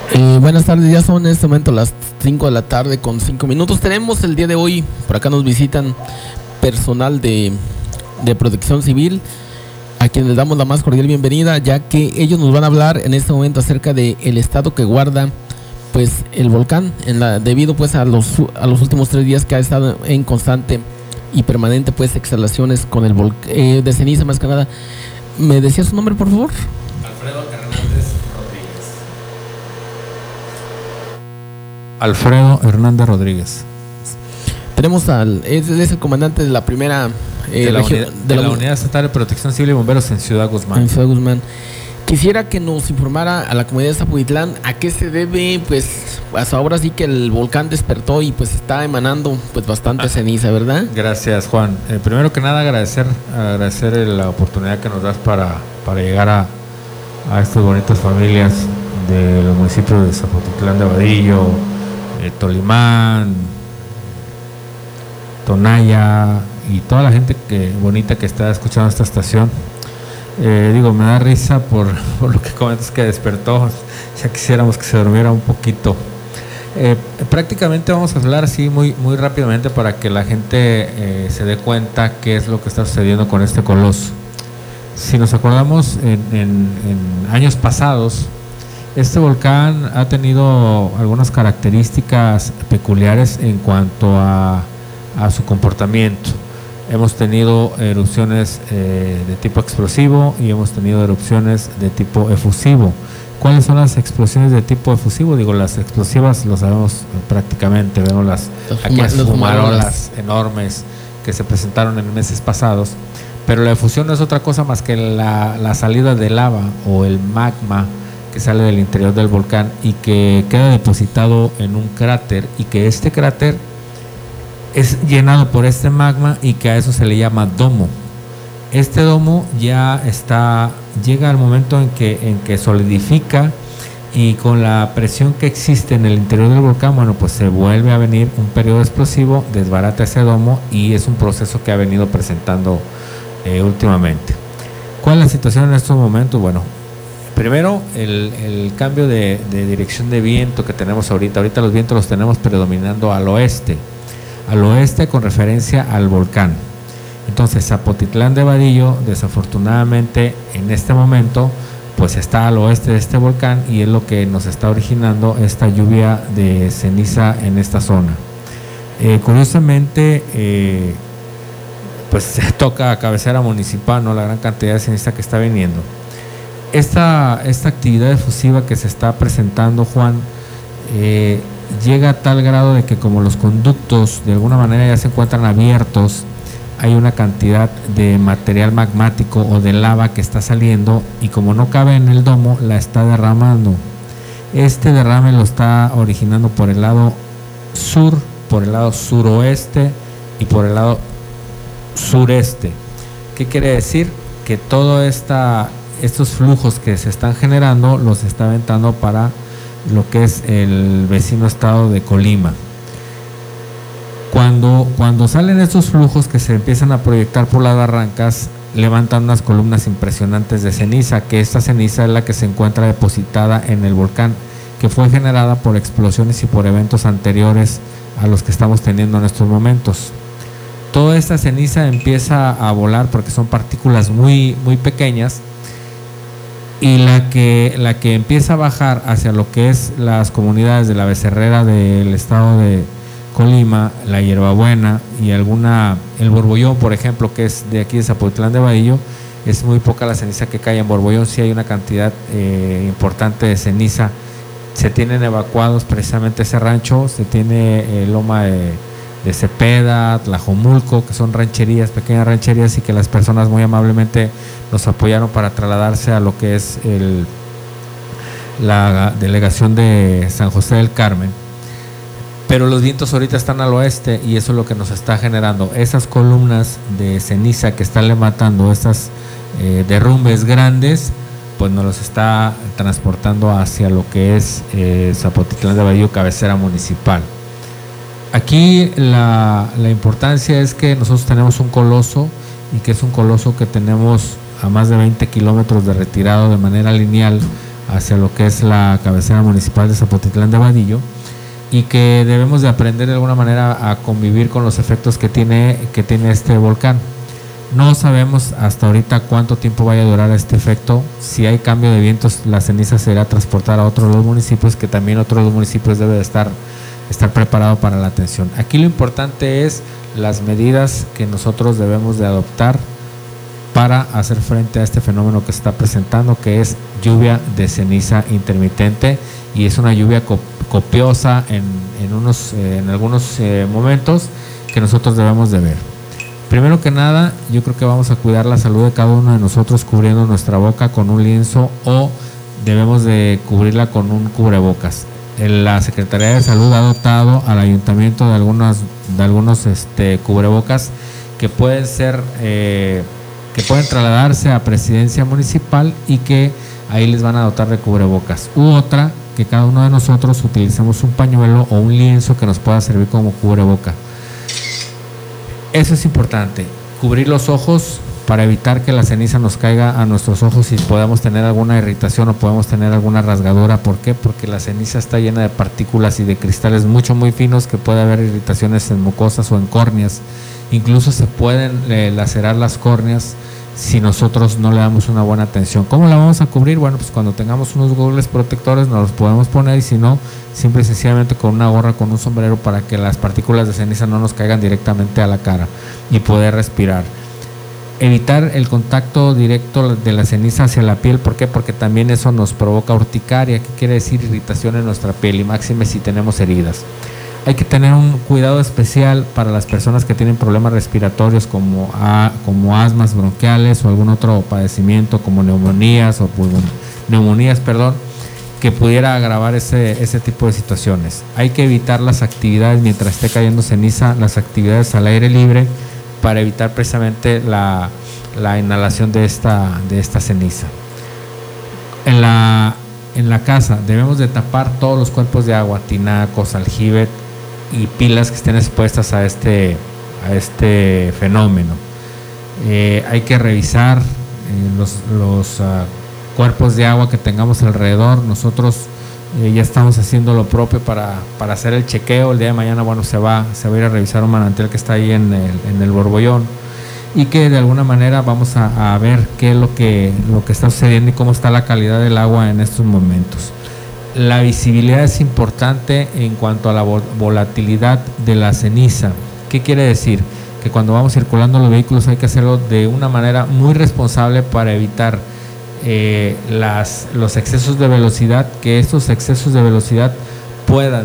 Buenas tardes, ya son en este momento las 5 de la tarde con 5 minutos. Tenemos el día de hoy, por acá nos visitan personal de Protección Civil, a quienes les damos la más cordial bienvenida, ya que ellos nos van a hablar en este momento acerca del estado que guarda pues el volcán, debido pues a los últimos 3 días que ha estado en constante y permanente pues exhalaciones con el de ceniza más que nada. ¿Me decía su nombre, por favor? Alfredo Hernández Rodríguez. Tenemos es el comandante de la primera de la Unidad Estatal de Protección Civil y Bomberos en Ciudad Guzmán. En Ciudad Guzmán. Quisiera que nos informara a la comunidad de Zapotitlán a qué se debe, pues, hasta ahora sí que el volcán despertó y pues está emanando pues bastante ceniza, ¿verdad? Gracias, Juan. Primero que nada agradecer la oportunidad que nos das para llegar a estas bonitas familias de los municipios de Zapotitlán de Vadillo, Tolimán, Tonaya y toda la gente bonita que está escuchando esta estación. Me da risa por lo que comentas que despertó. Ya quisiéramos que se durmiera un poquito. Prácticamente vamos a hablar así muy rápidamente para que la gente se dé cuenta qué es lo que está sucediendo con este coloso. Si nos acordamos, en años pasados, este volcán ha tenido algunas características peculiares en cuanto a su comportamiento. Hemos tenido erupciones de tipo explosivo y hemos tenido erupciones de tipo efusivo. ¿Cuáles son las explosiones de tipo efusivo? Las explosivas lo sabemos prácticamente, vemos aquellas fumarolas enormes que se presentaron en meses pasados, pero la efusión no es otra cosa más que la salida de lava o el magma que sale del interior del volcán y que queda depositado en un cráter, y que este cráter es llenado por este magma y que a eso se le llama domo. Este domo llega al momento en que solidifica, y con la presión que existe en el interior del volcán, pues se vuelve a venir un periodo explosivo, desbarata ese domo, y es un proceso que ha venido presentando últimamente. ¿Cuál es la situación en estos momentos? Primero, el cambio de dirección de viento que tenemos ahorita los vientos los tenemos predominando al oeste con referencia al volcán. Entonces Zapotitlán de Vadillo, desafortunadamente en este momento, pues está al oeste de este volcán, y es lo que nos está originando esta lluvia de ceniza en esta zona. Curiosamente, pues se toca a cabecera municipal, ¿no?, la gran cantidad de ceniza que está viniendo. Esta actividad efusiva que se está presentando, Juan, llega a tal grado de que, como los conductos de alguna manera ya se encuentran abiertos, hay una cantidad de material magmático o de lava que está saliendo, y como no cabe en el domo, la está derramando. Este derrame lo está originando por el lado sur, por el lado suroeste y por el lado sureste. ¿Qué quiere decir? Que todos estos flujos que se están generando los está aventando para lo que es el vecino estado de Colima. Cuando salen estos flujos que se empiezan a proyectar por las barrancas, levantan unas columnas impresionantes de ceniza, que esta ceniza es la que se encuentra depositada en el volcán, que fue generada por explosiones y por eventos anteriores a los que estamos teniendo en estos momentos. Toda esta ceniza empieza a volar porque son partículas muy pequeñas, y la que empieza a bajar hacia lo que es las comunidades de la Becerrera del estado de Colima, la Hierbabuena y el Borbollón, por ejemplo, que es de aquí de Zapotitlán de Vadillo, es muy poca la ceniza que cae. En Borbollón sí hay una cantidad importante de ceniza. Se tienen evacuados precisamente ese rancho, se tiene Loma de Cepeda, Tlajomulco, que son rancherías, pequeñas rancherías, y que las personas muy amablemente nos apoyaron para trasladarse a lo que es la delegación de San José del Carmen. Pero los vientos ahorita están al oeste, y eso es lo que nos está generando esas columnas de ceniza que están levantando estas derrumbes grandes, pues nos los está transportando hacia lo que es Zapotitlán de Vadillo, cabecera municipal. Aquí la importancia es que nosotros tenemos un coloso, y que es un coloso que tenemos a más de 20 kilómetros de retirado de manera lineal hacia lo que es la cabecera municipal de Zapotitlán de Vadillo, y que debemos de aprender de alguna manera a convivir con los efectos que tiene este volcán. No sabemos hasta ahorita cuánto tiempo vaya a durar este efecto. Si hay cambio de vientos, la ceniza se irá a transportar a otros de los municipios, que también otros de los municipios deben de estar preparado para la atención. Aquí lo importante es las medidas que nosotros debemos de adoptar para hacer frente a este fenómeno que se está presentando, que es lluvia de ceniza intermitente, y es una lluvia copiosa en algunos momentos que nosotros debemos de ver. Primero que nada, yo creo que vamos a cuidar la salud de cada uno de nosotros cubriendo nuestra boca con un lienzo, o debemos de cubrirla con un cubrebocas. La Secretaría de Salud ha dotado al ayuntamiento de algunos cubrebocas que pueden ser que pueden trasladarse a presidencia municipal, y que ahí les van a dotar de cubrebocas. U otra, que cada uno de nosotros utilicemos un pañuelo o un lienzo que nos pueda servir como cubreboca. Eso es importante, cubrir los ojos para evitar que la ceniza nos caiga a nuestros ojos y podamos tener alguna irritación o podemos tener alguna rasgadura. ¿Por qué? Porque la ceniza está llena de partículas y de cristales muy finos, que puede haber irritaciones en mucosas o en córneas. Incluso se pueden lacerar las córneas si nosotros no le damos una buena atención. ¿Cómo la vamos a cubrir? Bueno, pues cuando tengamos unos goggles protectores nos los podemos poner, y si no, simple y sencillamente con una gorra, con un sombrero, para que las partículas de ceniza no nos caigan directamente a la cara y poder respirar. Evitar el contacto directo de la ceniza hacia la piel. ¿Por qué? Porque también eso nos provoca urticaria, que quiere decir irritación en nuestra piel, y máxime si tenemos heridas. Hay que tener un cuidado especial para las personas que tienen problemas respiratorios como asmas bronquiales o algún otro padecimiento como neumonías que pudiera agravar ese tipo de situaciones. Hay que evitar las actividades mientras esté cayendo ceniza, las actividades al aire libre, para evitar precisamente la inhalación de esta ceniza. En la casa debemos de tapar todos los cuerpos de agua, tinacos, aljibe y pilas que estén expuestas a este fenómeno. Hay que revisar los cuerpos de agua que tengamos alrededor. Nosotros ya estamos haciendo lo propio para hacer el chequeo. El día de mañana, bueno, se va a ir a revisar un manantial que está ahí en el Borbollón, y que de alguna manera vamos a ver qué es lo que está sucediendo y cómo está la calidad del agua en estos momentos. La visibilidad es importante en cuanto a la volatilidad de la ceniza. ¿Qué quiere decir? Que cuando vamos circulando los vehículos hay que hacerlo de una manera muy responsable para evitar los excesos de velocidad, que estos excesos de velocidad puedan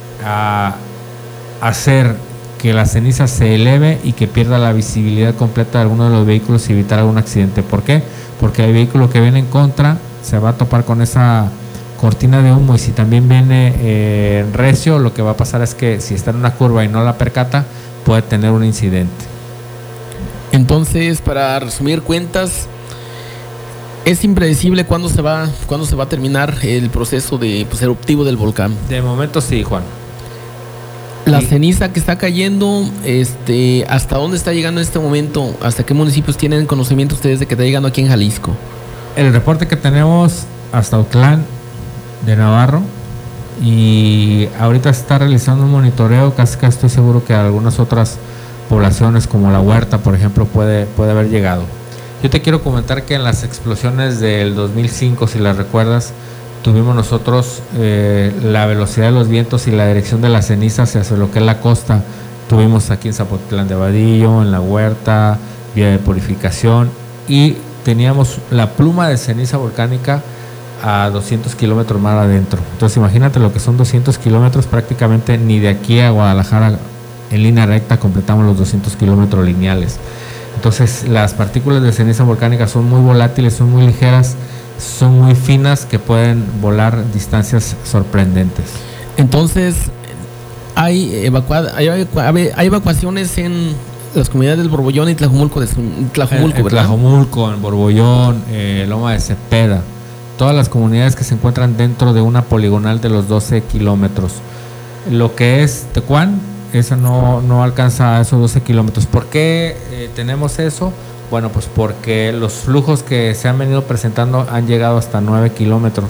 hacer que la ceniza se eleve y que pierda la visibilidad completa de alguno de los vehículos y evitar algún accidente. ¿Por qué? Porque el vehículo que viene en contra se va a topar con esa cortina de humo, y si también viene recio, lo que va a pasar es que si está en una curva y no la percata, puede tener un incidente. Entonces, para resumir cuentas, es impredecible cuándo se va a terminar el proceso eruptivo del volcán. De momento sí, Juan. La ceniza que está cayendo, ¿hasta dónde está llegando en este momento? ¿Hasta qué municipios tienen conocimiento ustedes de que está llegando aquí en Jalisco? El reporte que tenemos hasta Autlán de Navarro, y ahorita se está realizando un monitoreo. Casi estoy seguro que algunas otras poblaciones como La Huerta, por ejemplo, puede haber llegado. Yo te quiero comentar que en las explosiones del 2005, si las recuerdas, tuvimos nosotros la velocidad de los vientos y la dirección de la ceniza hacia lo que es la costa. Tuvimos aquí en Zapotitlán de Vadillo, en La Huerta, vía de purificación, y teníamos la pluma de ceniza volcánica a 200 kilómetros más adentro. Entonces imagínate lo que son 200 kilómetros, prácticamente ni de aquí a Guadalajara en línea recta completamos los 200 kilómetros lineales. Entonces las partículas de ceniza volcánica son muy volátiles, son muy ligeras, son muy finas, que pueden volar distancias sorprendentes. Entonces hay evacuaciones en las comunidades del Borbollón y Tlajomulco, ¿verdad? Tlajomulco, en Borbollón, Loma de Cepeda, todas las comunidades que se encuentran dentro de una poligonal de los 12 kilómetros. Lo que es Tecuán, esa no alcanza a esos 12 kilómetros. ¿Por qué tenemos eso? Bueno, pues porque los flujos que se han venido presentando han llegado hasta 9 kilómetros.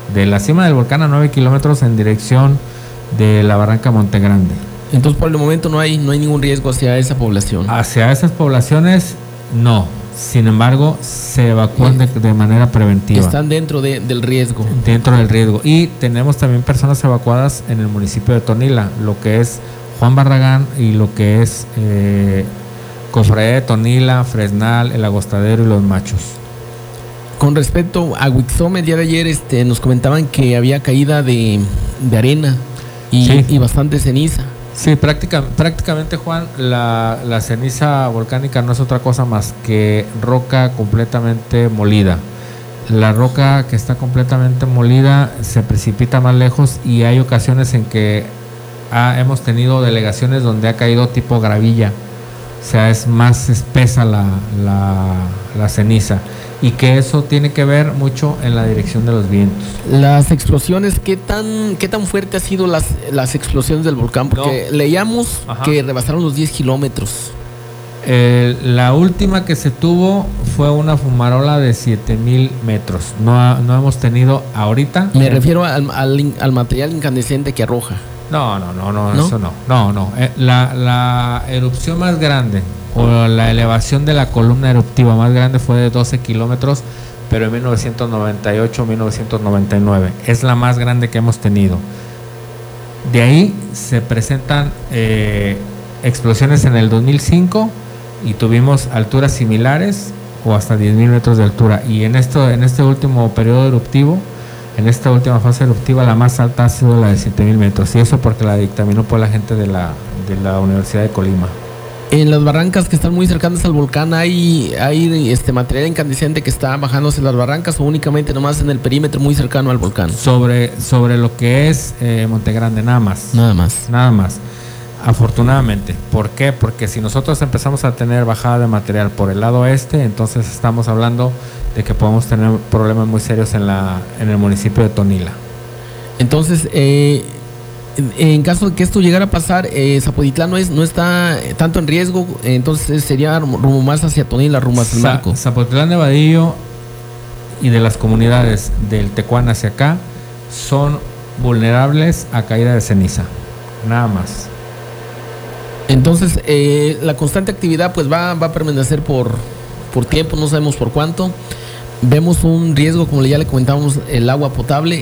de la cima del volcán a 9 kilómetros en dirección de la barranca Monte Grande. Entonces, por el momento no hay ningún riesgo hacia esa población. Hacia esas poblaciones, no. Sin embargo, se evacúan de manera preventiva. Están dentro del riesgo. Dentro del riesgo. Y tenemos también personas evacuadas en el municipio de Tonila, lo que es Juan Barragán y lo que es Cofradía de Tonila, Fresnal, El Agostadero y Los Machos. Con respecto a Huixome, el día de ayer nos comentaban que había caída de arena y bastante ceniza. Sí, prácticamente, Juan, la ceniza volcánica no es otra cosa más que roca completamente molida. La roca que está completamente molida se precipita más lejos y hay ocasiones en que hemos tenido delegaciones donde ha caído tipo gravilla, o sea, es más espesa la ceniza, y que eso tiene que ver mucho en la dirección de los vientos. Las explosiones, ¿qué tan fuerte han sido las explosiones del volcán? Porque leíamos que rebasaron los 10 kilómetros. La última que se tuvo fue una fumarola de 7,000 metros. No hemos tenido ahorita. Me refiero al material incandescente que arroja. No, eso no. No. La erupción más grande o la elevación de la columna eruptiva más grande fue de 12 kilómetros, pero en 1998-1999. Es la más grande que hemos tenido. De ahí se presentan explosiones en el 2005 y tuvimos alturas similares o hasta 10,000 metros de altura. Y en este último periodo eruptivo, en esta última fase eruptiva, la más alta ha sido la de 7,000 metros. Y eso porque la dictaminó por la gente de la Universidad de Colima. En las barrancas que están muy cercanas al volcán, ¿hay material incandescente que está bajándose las barrancas o únicamente nomás en el perímetro muy cercano al volcán? Sobre lo que es Monte Grande, nada más. Nada más. Afortunadamente. ¿Por qué? Porque si nosotros empezamos a tener bajada de material por el lado este, entonces estamos hablando de que podemos tener problemas muy serios en el municipio de Tonila. Entonces, en caso de que esto llegara a pasar, Zapotitlán no está tanto en riesgo, entonces sería rumbo más hacia Tonila, rumbo hacia el Marco. Zapotitlán de Vadillo y de las comunidades del Tecuán hacia acá son vulnerables a caída de ceniza, nada más. Entonces, la constante actividad pues va a permanecer por tiempo, no sabemos por cuánto. Vemos un riesgo, como ya le comentábamos, el agua potable.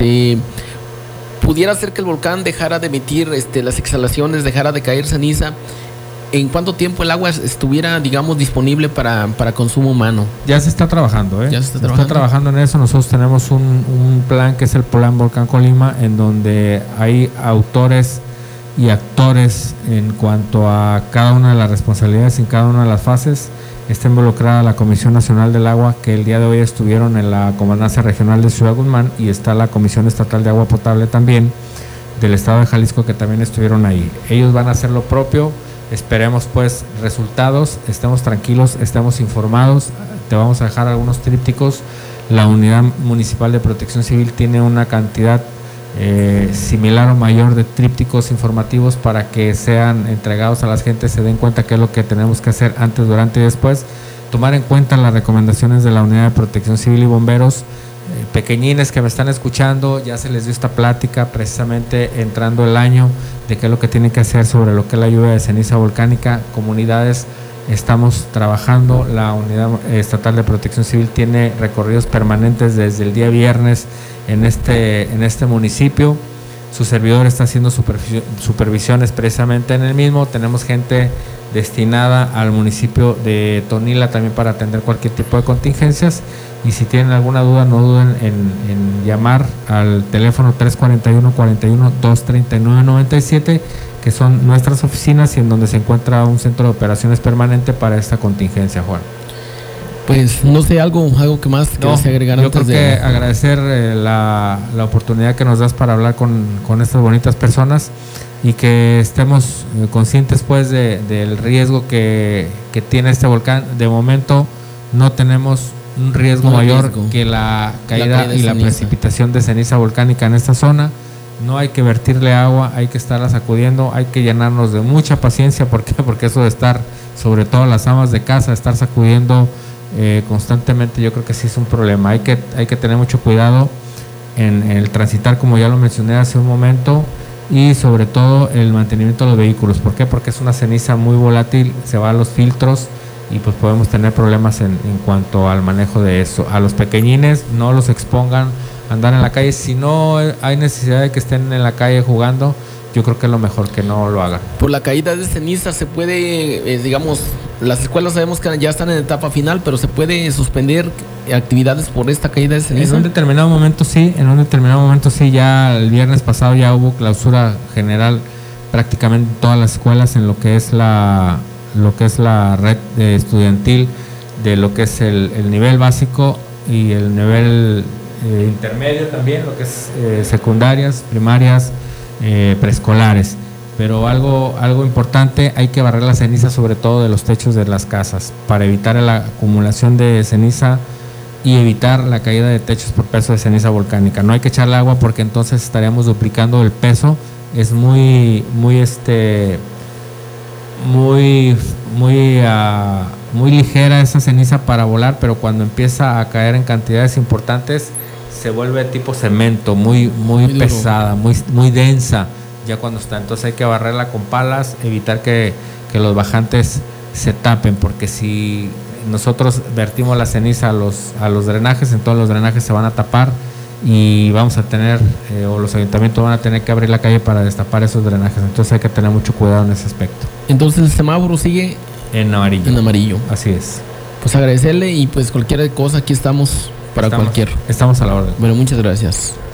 Pudiera ser que el volcán dejara de emitir las exhalaciones, dejara de caer ceniza. ¿En cuánto tiempo el agua estuviera, digamos, disponible para consumo humano? Ya se está trabajando, Ya se está trabajando en eso. Nosotros tenemos un plan que es el Plan Volcán Colima, en donde hay autores y actores en cuanto a cada una de las responsabilidades en cada una de las fases. Está involucrada la Comisión Nacional del Agua, que el día de hoy estuvieron en la Comandancia Regional de Ciudad Guzmán, y está la Comisión Estatal de Agua Potable también del Estado de Jalisco, que también estuvieron ahí. Ellos van a hacer lo propio. Esperemos pues resultados, estemos tranquilos, estemos informados. Te vamos a dejar algunos trípticos. La Unidad Municipal de Protección Civil tiene una cantidad similar o mayor de trípticos informativos para que sean entregados a la gente, se den cuenta qué es lo que tenemos que hacer antes, durante y después. Tomar en cuenta las recomendaciones de la Unidad de Protección Civil y Bomberos. Pequeñines que me están escuchando, ya se les dio esta plática precisamente entrando el año de qué es lo que tienen que hacer sobre lo que es la lluvia de ceniza volcánica. Comunidades, estamos trabajando. La Unidad Estatal de Protección Civil tiene recorridos permanentes desde el día viernes en este municipio. Su servidor está haciendo supervisiones precisamente en el mismo. Tenemos gente destinada al municipio de Tonila también para atender cualquier tipo de contingencias. Y si tienen alguna duda, no duden en llamar al teléfono 341-41-239-97, que son nuestras oficinas y en donde se encuentra un centro de operaciones permanente para esta contingencia, Juan. Pues no sé, algo que más que se agregar antes de... Yo creo que agradecer la oportunidad que nos das para hablar con estas bonitas personas y que estemos conscientes pues del riesgo que tiene este volcán. De momento no tenemos un riesgo mayor que la caída y la precipitación de ceniza volcánica en esta zona. No hay que vertirle agua, hay que estarla sacudiendo, hay que llenarnos de mucha paciencia. ¿Por qué? Porque eso de estar, sobre todo las amas de casa, estar sacudiendo constantemente, yo creo que sí es un problema. Hay que tener mucho cuidado. en el transitar, como ya lo mencioné hace un momento, y sobre todo el mantenimiento de los vehículos. ¿Por qué? Porque es una ceniza muy volátil, se va a los filtros y pues podemos tener problemas en cuanto al manejo de eso. A los pequeñines no los expongan a andar en la calle. Si no hay necesidad de que estén en la calle jugando, yo creo que es lo mejor que no lo hagan. Por la caída de ceniza se puede, digamos, las escuelas sabemos que ya están en etapa final, pero se puede suspender actividades por esta caída de ceniza. En un determinado momento sí, ya el viernes pasado ya hubo clausura general prácticamente en todas las escuelas en lo que es la red estudiantil de lo que es el nivel básico y el nivel intermedio también, lo que es secundarias, primarias, preescolares. Pero algo importante, hay que barrer la ceniza sobre todo de los techos de las casas para evitar la acumulación de ceniza y evitar la caída de techos por peso de ceniza volcánica. No hay que echarle agua porque entonces estaríamos duplicando el peso. Es muy ligera esa ceniza para volar, pero cuando empieza a caer en cantidades importantes se vuelve tipo cemento, muy pesada, muy densa ya cuando está. Entonces hay que barrerla con palas, evitar que los bajantes se tapen, porque si nosotros vertimos la ceniza a los drenajes, entonces los drenajes se van a tapar y vamos a tener, o los ayuntamientos van a tener que abrir la calle para destapar esos drenajes. Entonces hay que tener mucho cuidado en ese aspecto. Entonces el semáforo sigue en amarillo. En amarillo. Así es. Pues agradecerle y pues cualquier cosa aquí estamos cualquier. Estamos a la orden. Bueno, muchas gracias.